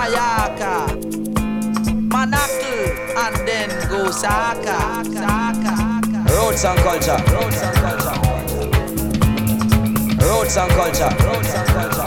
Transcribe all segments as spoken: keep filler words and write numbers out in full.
Mayaka, Manakil, and then go Saka, Saka. Roots and culture, roots and culture, roots and culture, roots and culture.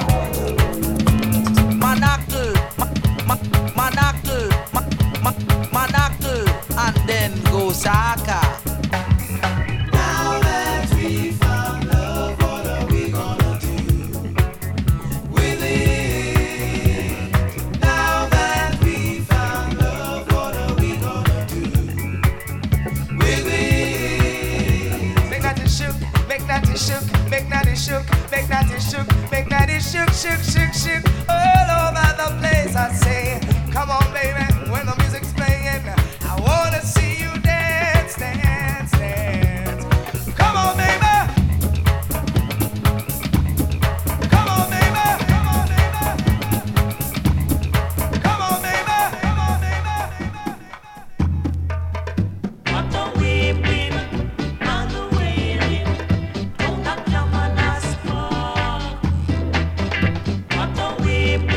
Manakil, ma- ma- Manakil, ma- ma- Manakil, and then go Saka. Now that we found love, what are we gonna do with it? Now that we found love, what are we gonna do with it? Make that it shook, make that it shook, make that it shook, make that it shook, make that it shook, shook, shook, shook, all over the place. I say, come on, baby, when the music's playing, I wanna see you dance, dance, dance. Come on, baby. Come on, baby. Come on, baby. Come on, baby. Come on, baby. What a weeping and the wailing, don't that come on us for? What a weeping.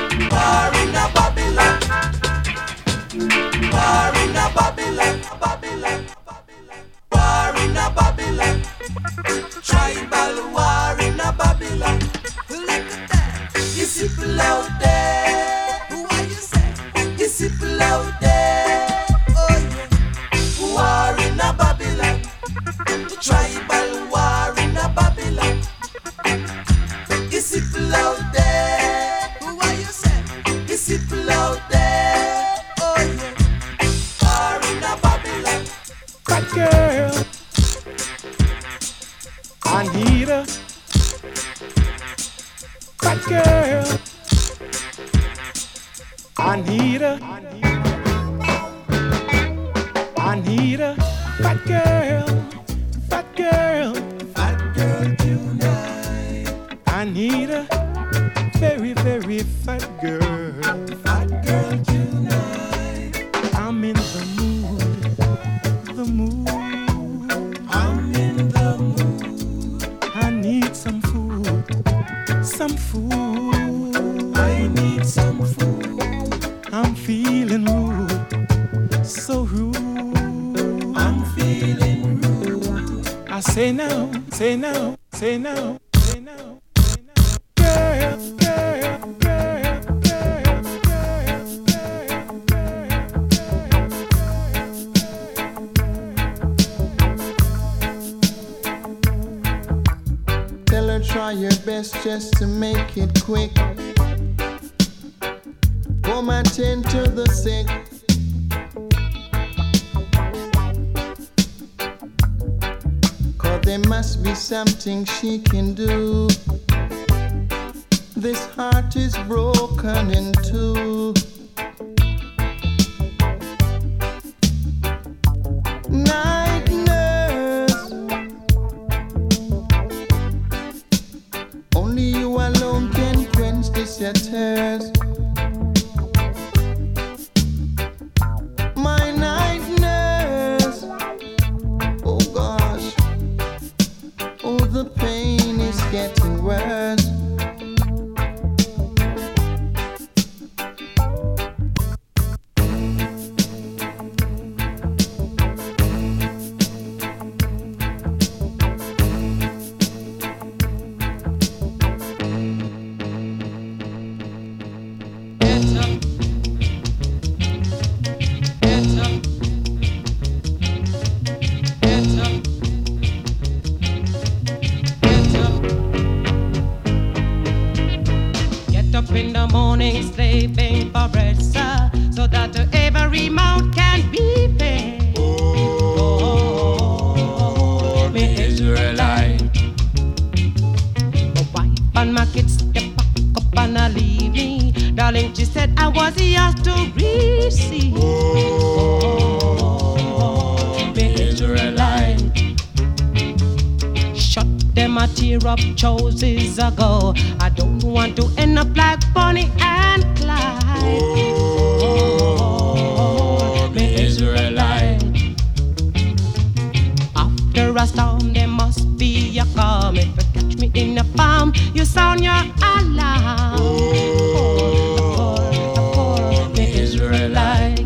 War in a Babylon. War in a Babylon. Babylon. War in a Babylon. Tribal war in a Babylon. Look at that. You see people out there. What you say? You see people out there. Oh yeah. War in a Babylon. Tribal war in a Babylon. You see people out there. What you say? You see people out there. Oh yeah. War in a Babylon. Fat girl, I need her. Fat girl, I need her. I need her. Fat girl, fat girl, Fat girl tonight. I need her. Very, very fat girl. Fat girl tonight. I'm in the mood, the mood. I'm in the mood. I need some food, some food. I need some food. I'm feeling rude, so rude. I'm feeling rude. I say now, say now, say now, say now, say now. Girl, girl, girl, girl, girl, girl. Tell her try your best just to make it quick. Come attend to the sick. Cause there must be something she can do. This heart is broken in two. Night nurse, only you alone can quench this your thirst. My night nurse, oh gosh, oh the pain is getting worse. Get up in the morning, slaving for bread, sir, so that every mouth can be fed. Oh, me Israelite. My wife and my kids, they pack up and I leave me. Darling, she said I was yours to receive. Oh, me Israelite. Shut them a tear up choices ago. I don't want to end up like Bonnie and Clyde. Oh, me Israelite. After a storm, there must be a calm. If you catch me in a palm, you sound your alarm. Oh, me Israelite.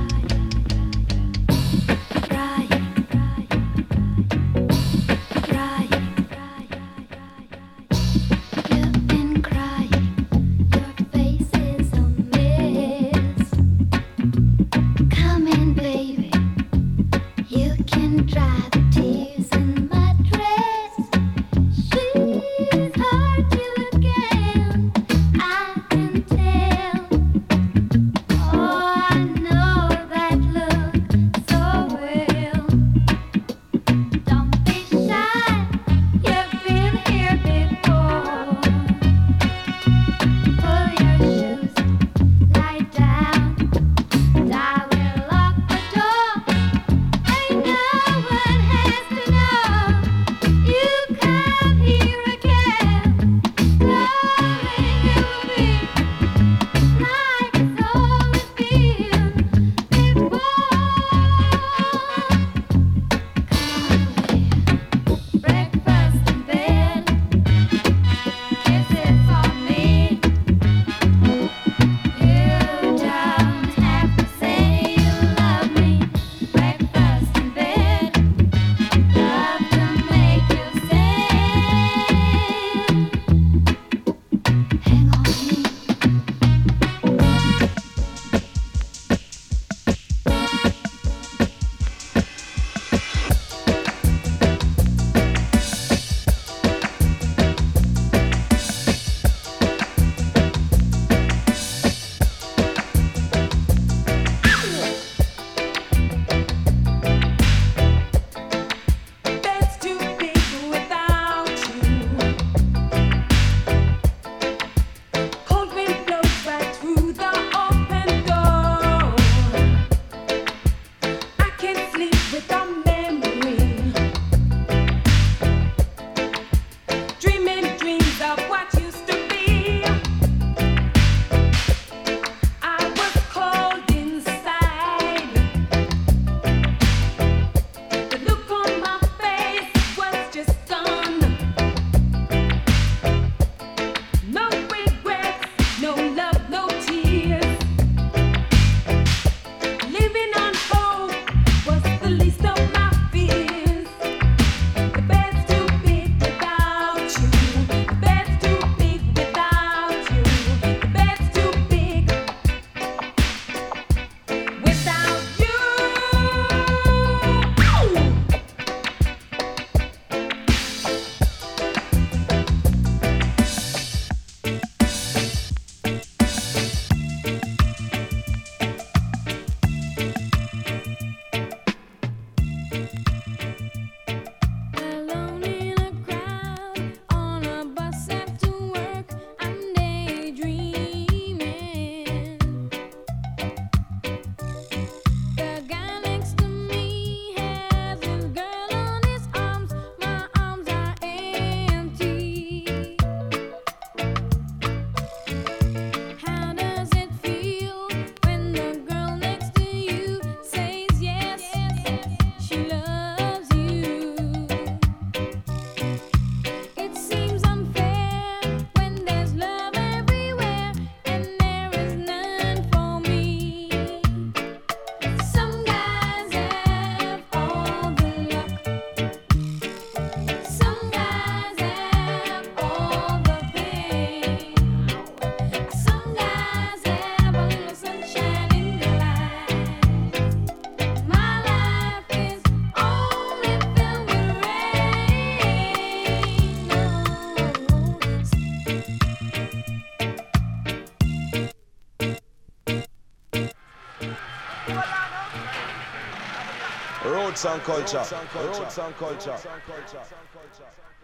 Right. Roots and culture. Roots and culture.